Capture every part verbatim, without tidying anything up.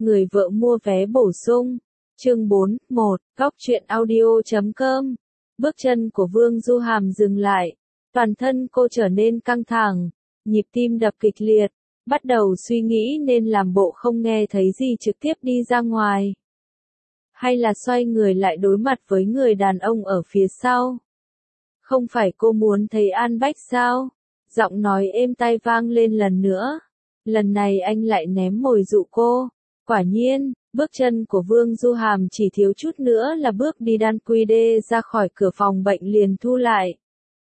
Người vợ mua vé bổ sung. Chương bốn, một, góc truyện audio chấm com. Bước chân của Vương Du Hàm dừng lại. Toàn thân cô trở nên căng thẳng, nhịp tim đập kịch liệt, bắt đầu suy nghĩ nên làm bộ không nghe thấy gì trực tiếp đi ra ngoài. Hay là xoay người lại đối mặt với người đàn ông ở phía sau. Không phải cô muốn thấy An Bách sao? Giọng nói êm tai vang lên lần nữa. Lần này anh lại ném mồi dụ cô. Quả nhiên, bước chân của Vương Du Hàm chỉ thiếu chút nữa là bước đi đan quy đê ra khỏi cửa phòng bệnh liền thu lại.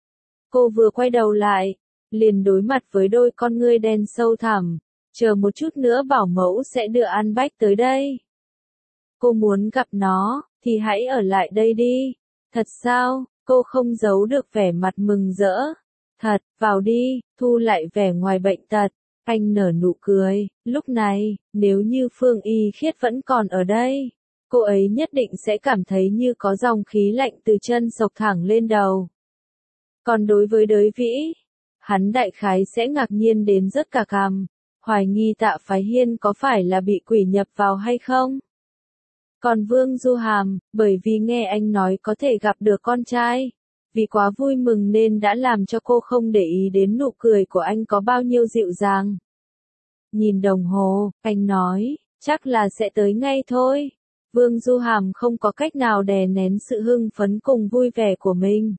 Cô vừa quay đầu lại, liền đối mặt với đôi con ngươi đen sâu thẳm. Chờ một chút nữa bảo mẫu sẽ đưa An Bách tới đây. Cô muốn gặp nó, thì hãy ở lại đây đi. Thật sao? Cô không giấu được vẻ mặt mừng rỡ. Thật, vào đi, thu lại vẻ ngoài bệnh tật. Anh nở nụ cười, lúc này, nếu như Phương Y Khiết vẫn còn ở đây, cô ấy nhất định sẽ cảm thấy như có dòng khí lạnh từ chân xộc thẳng lên đầu. Còn đối với Đới Vĩ, hắn đại khái sẽ ngạc nhiên đến rớt cả cằm, hoài nghi Tạ Phái Hiên có phải là bị quỷ nhập vào hay không. Còn Vương Du Hàm, bởi vì nghe anh nói có thể gặp được con trai, vì quá vui mừng nên đã làm cho cô không để ý đến nụ cười của anh có bao nhiêu dịu dàng. Nhìn đồng hồ, anh nói, chắc là sẽ tới ngay thôi. Vương Du Hàm không có cách nào đè nén sự hưng phấn cùng vui vẻ của mình.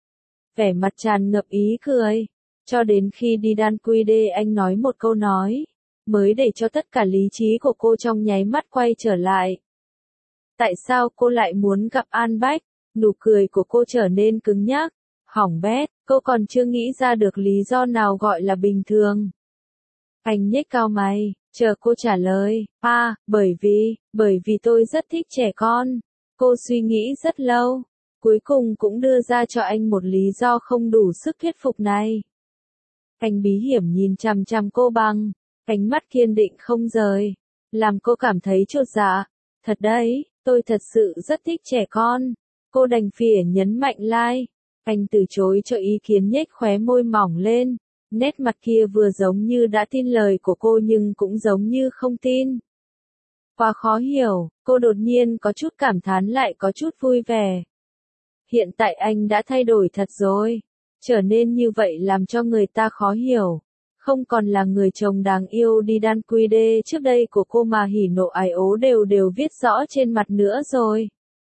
Vẻ mặt tràn ngập ý cười. Cho đến khi đi đan quy đê anh nói một câu nói, mới để cho tất cả lý trí của cô trong nháy mắt quay trở lại. Tại sao cô lại muốn gặp An Bách? Nụ cười của cô trở nên cứng nhắc, hỏng bét, cô còn chưa nghĩ ra được lý do nào gọi là bình thường. Anh nhếch cao mày, chờ cô trả lời, à, bởi vì, bởi vì tôi rất thích trẻ con. Cô suy nghĩ rất lâu, cuối cùng cũng đưa ra cho anh một lý do không đủ sức thuyết phục này. Anh bí hiểm nhìn chằm chằm cô bằng, ánh mắt kiên định không rời, làm cô cảm thấy chột dạ. Thật đấy, tôi thật sự rất thích trẻ con. Cô đành phỉa nhấn mạnh lai. Anh từ chối cho ý kiến nhếch khóe môi mỏng lên. Nét mặt kia vừa giống như đã tin lời của cô nhưng cũng giống như không tin. Quá khó hiểu, cô đột nhiên có chút cảm thán lại có chút vui vẻ. Hiện tại anh đã thay đổi thật rồi. Trở nên như vậy làm cho người ta khó hiểu. Không còn là người chồng đáng yêu đi đan quy đê trước đây của cô mà hỉ nộ ái ố đều đều viết rõ trên mặt nữa rồi.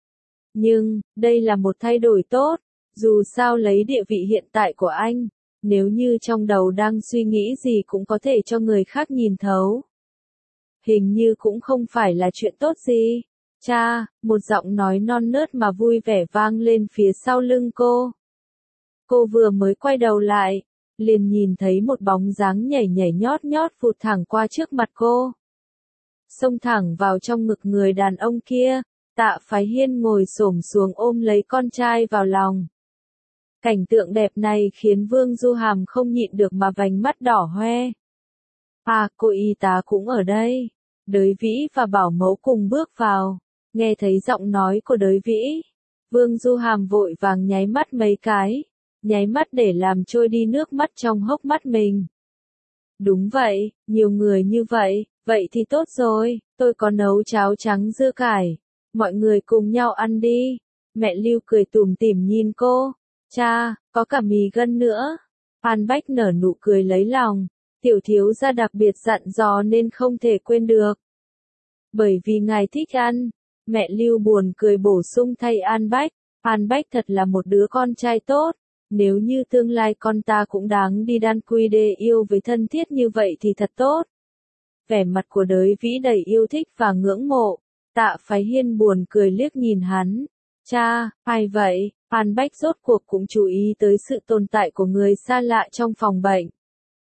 Nhưng, đây là một thay đổi tốt. Dù sao lấy địa vị hiện tại của anh, nếu như trong đầu đang suy nghĩ gì cũng có thể cho người khác nhìn thấu. Hình như cũng không phải là chuyện tốt gì. Cha, một giọng nói non nớt mà vui vẻ vang lên phía sau lưng cô. Cô vừa mới quay đầu lại, liền nhìn thấy một bóng dáng nhảy nhảy nhót nhót vụt thẳng qua trước mặt cô. Xông thẳng vào trong ngực người đàn ông kia, Tạ Phái Hiên ngồi xổm xuống ôm lấy con trai vào lòng. Cảnh tượng đẹp này khiến Vương Du Hàm không nhịn được mà vành mắt đỏ hoe. À, cô y tá cũng ở đây. Đới Vĩ và bảo mẫu cùng bước vào. Nghe thấy giọng nói của Đới Vĩ, Vương Du Hàm vội vàng nháy mắt mấy cái, nháy mắt để làm trôi đi nước mắt trong hốc mắt mình. Đúng vậy, nhiều người như vậy, vậy thì tốt rồi, tôi có nấu cháo trắng dưa cải, mọi người cùng nhau ăn đi. Mẹ Lưu cười tủm tỉm nhìn cô. Cha, có cả mì gân nữa. An Bách nở nụ cười lấy lòng. Tiểu thiếu gia đặc biệt dặn dò nên không thể quên được. Bởi vì ngài thích ăn. Mẹ Lưu buồn cười bổ sung thay An Bách. An Bách thật là một đứa con trai tốt. Nếu như tương lai con ta cũng đáng đi đan quy đê yêu với thân thiết như vậy thì thật tốt. Vẻ mặt của Đới Vĩ đầy yêu thích và ngưỡng mộ. Tạ Phái Hiên buồn cười liếc nhìn hắn. Cha, ai vậy? An Bách rốt cuộc cũng chú ý tới sự tồn tại của người xa lạ trong phòng bệnh.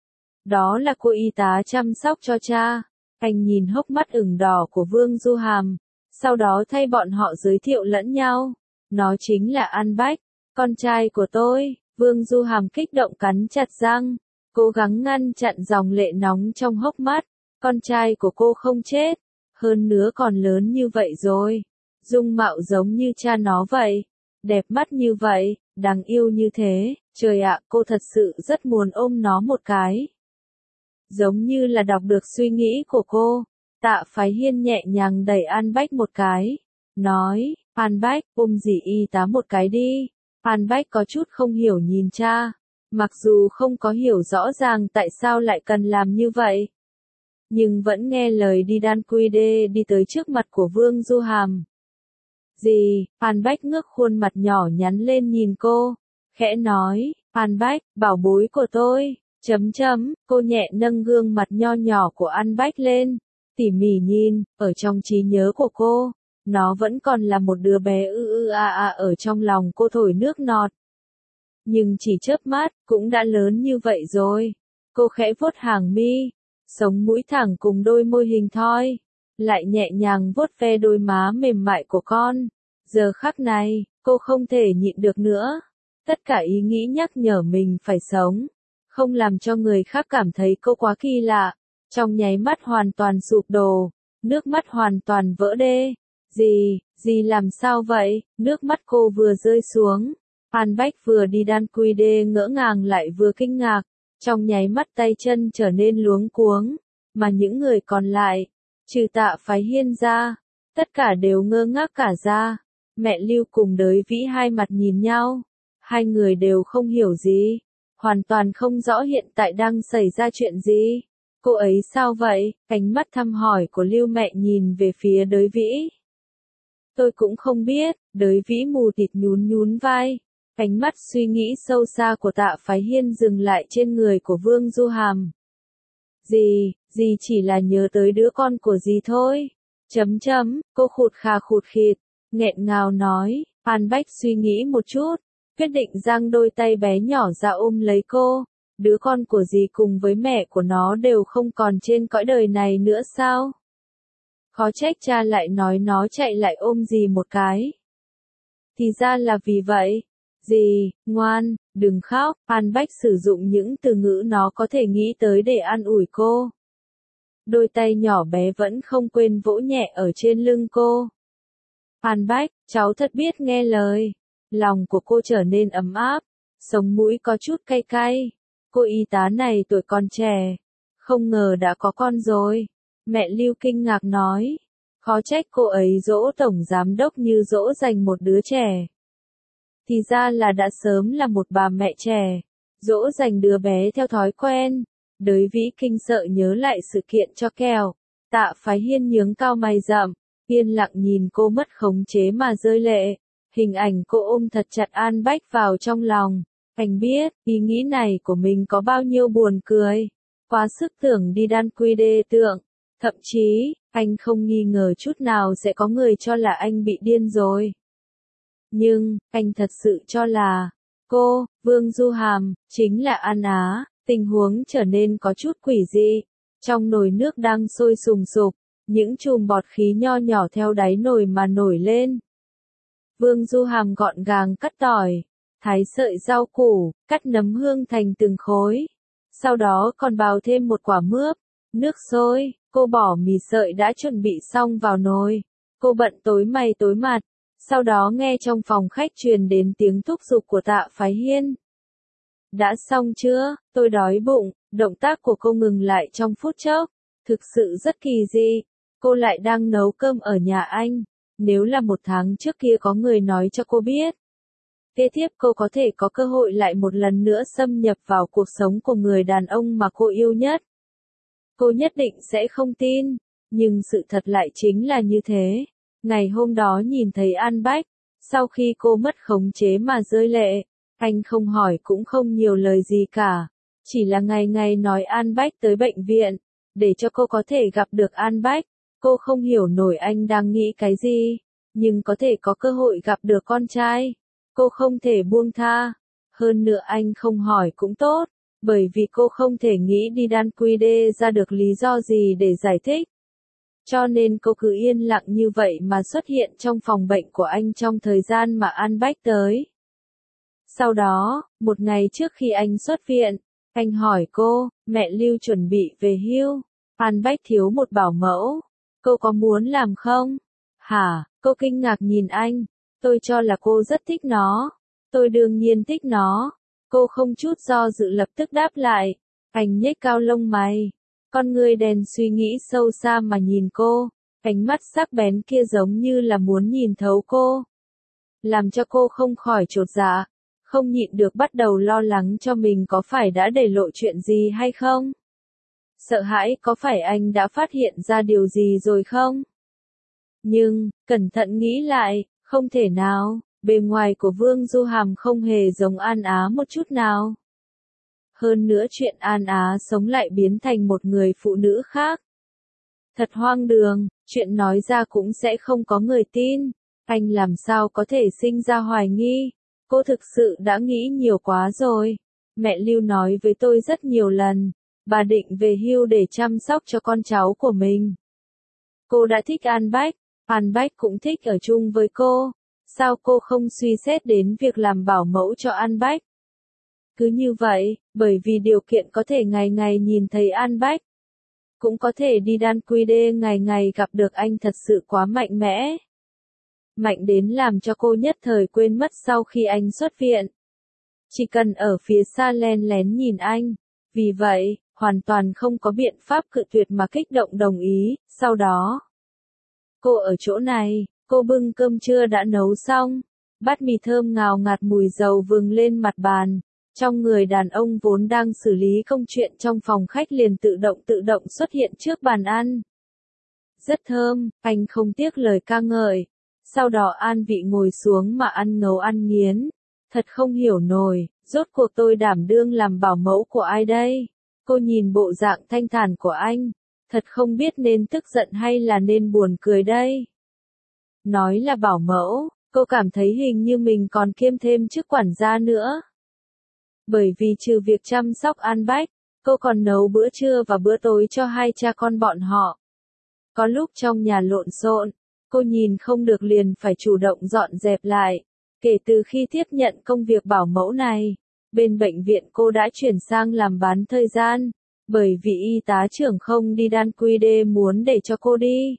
Đó là cô y tá chăm sóc cho cha. Anh nhìn hốc mắt ửng đỏ của Vương Du Hàm, sau đó thay bọn họ giới thiệu lẫn nhau. Nó chính là An Bách, con trai của tôi. Vương Du Hàm kích động cắn chặt răng, cố gắng ngăn chặn dòng lệ nóng trong hốc mắt. Con trai của cô không chết, hơn nữa còn lớn như vậy rồi. Dung mạo giống như cha nó vậy, đẹp mắt như vậy, đáng yêu như thế, trời ạ, cô thật sự rất muốn ôm nó một cái. Giống như là đọc được suy nghĩ của cô, Tạ Phái Hiên nhẹ nhàng đẩy An Bách một cái, nói, An Bách, ôm dì y tá một cái đi. An Bách có chút không hiểu nhìn cha, mặc dù không có hiểu rõ ràng tại sao lại cần làm như vậy, nhưng vẫn nghe lời đi đan quy đê đi tới trước mặt của Vương Du Hàm. Dì, An Bách ngước khuôn mặt nhỏ nhắn lên nhìn cô, khẽ nói, An Bách, bảo bối của tôi, chấm chấm, cô nhẹ nâng gương mặt nho nhỏ của An Bách lên, tỉ mỉ nhìn, ở trong trí nhớ của cô, nó vẫn còn là một đứa bé ư ư a a ở trong lòng cô thổi nước ngọt. Nhưng chỉ chớp mắt, cũng đã lớn như vậy rồi. Cô khẽ vuốt hàng mi, sống mũi thẳng cùng đôi môi hình thoi, lại nhẹ nhàng vuốt ve đôi má mềm mại của con. Giờ khắc này, cô không thể nhịn được nữa. Tất cả ý nghĩ nhắc nhở mình phải sống, không làm cho người khác cảm thấy cô quá kỳ lạ. Trong nháy mắt hoàn toàn sụp đổ, nước mắt hoàn toàn vỡ đê. Dì, dì làm sao vậy? Nước mắt cô vừa rơi xuống. An Bách vừa đi đan quy đê ngỡ ngàng lại vừa kinh ngạc. Trong nháy mắt tay chân trở nên luống cuống. Mà những người còn lại, trừ Tạ Phái Hiên ra, tất cả đều ngơ ngác cả ra. Mẹ Lưu cùng Đới Vĩ hai mặt nhìn nhau. Hai người đều không hiểu gì. Hoàn toàn không rõ hiện tại đang xảy ra chuyện gì. Cô ấy sao vậy? Ánh mắt thăm hỏi của Lưu mẹ nhìn về phía Đới Vĩ. Tôi cũng không biết, Đới Vĩ mù tịt nhún nhún vai. Ánh mắt suy nghĩ sâu xa của Tạ Phái Hiên dừng lại trên người của Vương Du Hàm. Dì, dì chỉ là nhớ tới đứa con của dì thôi. Chấm chấm, cô khụt khà khụt khịt, nghẹn ngào nói. An Bách suy nghĩ một chút, quyết định giang đôi tay bé nhỏ ra ôm lấy cô. Đứa con của dì cùng với mẹ của nó đều không còn trên cõi đời này nữa sao? Khó trách cha lại nói nó chạy lại ôm dì một cái. Thì ra là vì vậy. Dì, ngoan, đừng khóc. An Bách sử dụng những từ ngữ nó có thể nghĩ tới để an ủi cô. Đôi tay nhỏ bé vẫn không quên vỗ nhẹ ở trên lưng cô. An Bách, cháu thật biết nghe lời. Lòng của cô trở nên ấm áp, sống mũi có chút cay cay. Cô y tá này tuổi còn trẻ, không ngờ đã có con rồi. Mẹ Lưu kinh ngạc nói, khó trách cô ấy dỗ tổng giám đốc như dỗ dành một đứa trẻ. Thì ra là đã sớm là một bà mẹ trẻ, dỗ dành đứa bé theo thói quen. Đới Vĩ kinh sợ nhớ lại sự kiện cho kèo. Tạ Phái Hiên nhướng cao mày rậm, yên lặng nhìn cô mất khống chế mà rơi lệ. Hình ảnh cô ôm thật chặt An Bách vào trong lòng. Anh biết, ý nghĩ này của mình có bao nhiêu buồn cười. Quá sức tưởng đi đan quy đê tượng. Thậm chí, anh không nghi ngờ chút nào sẽ có người cho là anh bị điên rồi. Nhưng, anh thật sự cho là, cô, Vương Du Hàm, chính là An Á. Tình huống trở nên có chút quỷ dị. Trong nồi nước đang sôi sùng sục, những chùm bọt khí nho nhỏ theo đáy nồi mà nổi lên. Vương Du Hàm gọn gàng cắt tỏi, thái sợi rau củ, cắt nấm hương thành từng khối. Sau đó còn bào thêm một quả mướp, nước sôi, cô bỏ mì sợi đã chuẩn bị xong vào nồi. Cô bận tối mày tối mặt, sau đó nghe trong phòng khách truyền đến tiếng thúc giục của Tạ Phái Hiên. Đã xong chưa, tôi đói bụng. Động tác của cô ngừng lại trong phút chốc, thực sự rất kỳ dị. Cô lại đang nấu cơm ở nhà anh. Nếu là một tháng trước kia có người nói cho cô biết, kế tiếp cô có thể có cơ hội lại một lần nữa xâm nhập vào cuộc sống của người đàn ông mà cô yêu nhất, cô nhất định sẽ không tin. Nhưng sự thật lại chính là như thế. Ngày hôm đó nhìn thấy An Bách, sau khi cô mất khống chế mà rơi lệ, anh không hỏi cũng không nhiều lời gì cả. Chỉ là ngày ngày nói An Bách tới bệnh viện, để cho cô có thể gặp được An Bách. Cô không hiểu nổi anh đang nghĩ cái gì, nhưng có thể có cơ hội gặp được con trai. Cô không thể buông tha. Hơn nữa anh không hỏi cũng tốt, bởi vì cô không thể nghĩ đi đan quy đê ra được lý do gì để giải thích. Cho nên cô cứ yên lặng như vậy mà xuất hiện trong phòng bệnh của anh trong thời gian mà An Bách tới. Sau đó, một ngày trước khi anh xuất viện, anh hỏi cô, mẹ Lưu chuẩn bị về hưu. An Bách thiếu một bảo mẫu. Cô có muốn làm không? Hả? Cô kinh ngạc nhìn anh. Tôi cho là cô rất thích nó. Tôi đương nhiên thích nó. Cô không chút do dự lập tức đáp lại. Anh nhếch cao lông mày. Con ngươi đen suy nghĩ sâu xa mà nhìn cô, ánh mắt sắc bén kia giống như là muốn nhìn thấu cô. Làm cho cô không khỏi chột dạ, không nhịn được bắt đầu lo lắng cho mình có phải đã để lộ chuyện gì hay không? Sợ hãi có phải anh đã phát hiện ra điều gì rồi không? Nhưng, cẩn thận nghĩ lại, không thể nào, bề ngoài của Vương Du Hàm không hề giống An Á một chút nào. Hơn nữa chuyện An Á sống lại biến thành một người phụ nữ khác. Thật hoang đường, chuyện nói ra cũng sẽ không có người tin. Anh làm sao có thể sinh ra hoài nghi? Cô thực sự đã nghĩ nhiều quá rồi. Mẹ Lưu nói với tôi rất nhiều lần, bà định về hưu để chăm sóc cho con cháu của mình. Cô đã thích An Bách, An Bách cũng thích ở chung với cô. Sao cô không suy xét đến việc làm bảo mẫu cho An Bách? Cứ như vậy, bởi vì điều kiện có thể ngày ngày nhìn thấy An Bách. Cũng có thể đi đan quy đê ngày ngày gặp được anh thật sự quá mạnh mẽ. Mạnh đến làm cho cô nhất thời quên mất sau khi anh xuất viện. Chỉ cần ở phía xa len lén nhìn anh. Vì vậy, hoàn toàn không có biện pháp cự tuyệt mà kích động đồng ý. Sau đó, cô ở chỗ này, cô bưng cơm trưa đã nấu xong. Bát mì thơm ngào ngạt mùi dầu vừng lên mặt bàn. Trong người đàn ông vốn đang xử lý công chuyện trong phòng khách liền tự động tự động xuất hiện trước bàn ăn. Rất thơm, anh không tiếc lời ca ngợi. Sau đó an vị ngồi xuống mà ăn ngấu ăn nghiến. Thật không hiểu nổi, rốt cuộc tôi đảm đương làm bảo mẫu của ai đây? Cô nhìn bộ dạng thanh thản của anh. Thật không biết nên tức giận hay là nên buồn cười đây. Nói là bảo mẫu, cô cảm thấy hình như mình còn kiêm thêm chức quản gia nữa. Bởi vì trừ việc chăm sóc An Bách, cô còn nấu bữa trưa và bữa tối cho hai cha con bọn họ. Có lúc trong nhà lộn xộn, cô nhìn không được liền phải chủ động dọn dẹp lại. Kể từ khi tiếp nhận công việc bảo mẫu này, bên bệnh viện cô đã chuyển sang làm bán thời gian, bởi vì y tá trưởng không đi đan quy đê muốn để cho cô đi.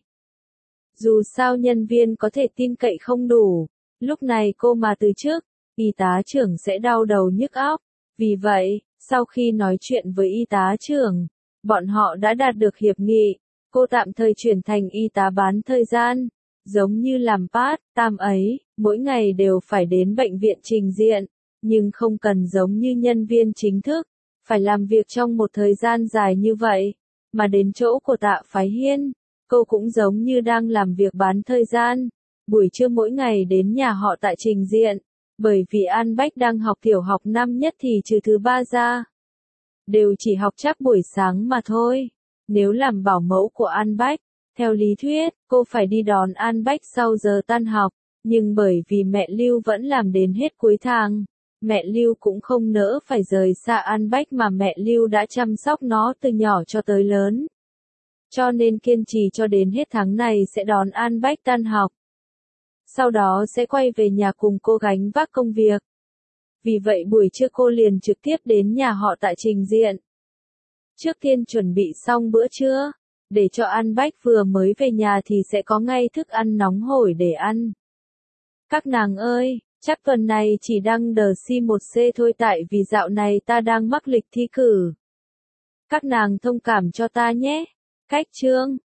Dù sao nhân viên có thể tin cậy không đủ, lúc này cô mà từ chức, y tá trưởng sẽ đau đầu nhức óc. Vì vậy, sau khi nói chuyện với y tá trưởng, bọn họ đã đạt được hiệp nghị, cô tạm thời chuyển thành y tá bán thời gian, giống như làm part time ấy, mỗi ngày đều phải đến bệnh viện trình diện, nhưng không cần giống như nhân viên chính thức, phải làm việc trong một thời gian dài như vậy, mà đến chỗ của Tạ Phái Hiên, cô cũng giống như đang làm việc bán thời gian, buổi trưa mỗi ngày đến nhà họ tại trình diện. Bởi vì An Bách đang học tiểu học năm nhất thì trừ thứ ba ra, đều chỉ học chắc buổi sáng mà thôi. Nếu làm bảo mẫu của An Bách, theo lý thuyết, cô phải đi đón An Bách sau giờ tan học, nhưng bởi vì mẹ Lưu vẫn làm đến hết cuối tháng, mẹ Lưu cũng không nỡ phải rời xa An Bách mà mẹ Lưu đã chăm sóc nó từ nhỏ cho tới lớn. Cho nên kiên trì cho đến hết tháng này sẽ đón An Bách tan học. Sau đó sẽ quay về nhà cùng cô gánh vác công việc. Vì vậy buổi trưa cô liền trực tiếp đến nhà họ tại trình diện. Trước tiên chuẩn bị xong bữa trưa, để cho An Bách vừa mới về nhà thì sẽ có ngay thức ăn nóng hổi để ăn. Các nàng ơi, chắc tuần này chỉ đăng đờ xê một xê thôi tại vì dạo này ta đang mắc lịch thi cử. Các nàng thông cảm cho ta nhé. Cách chương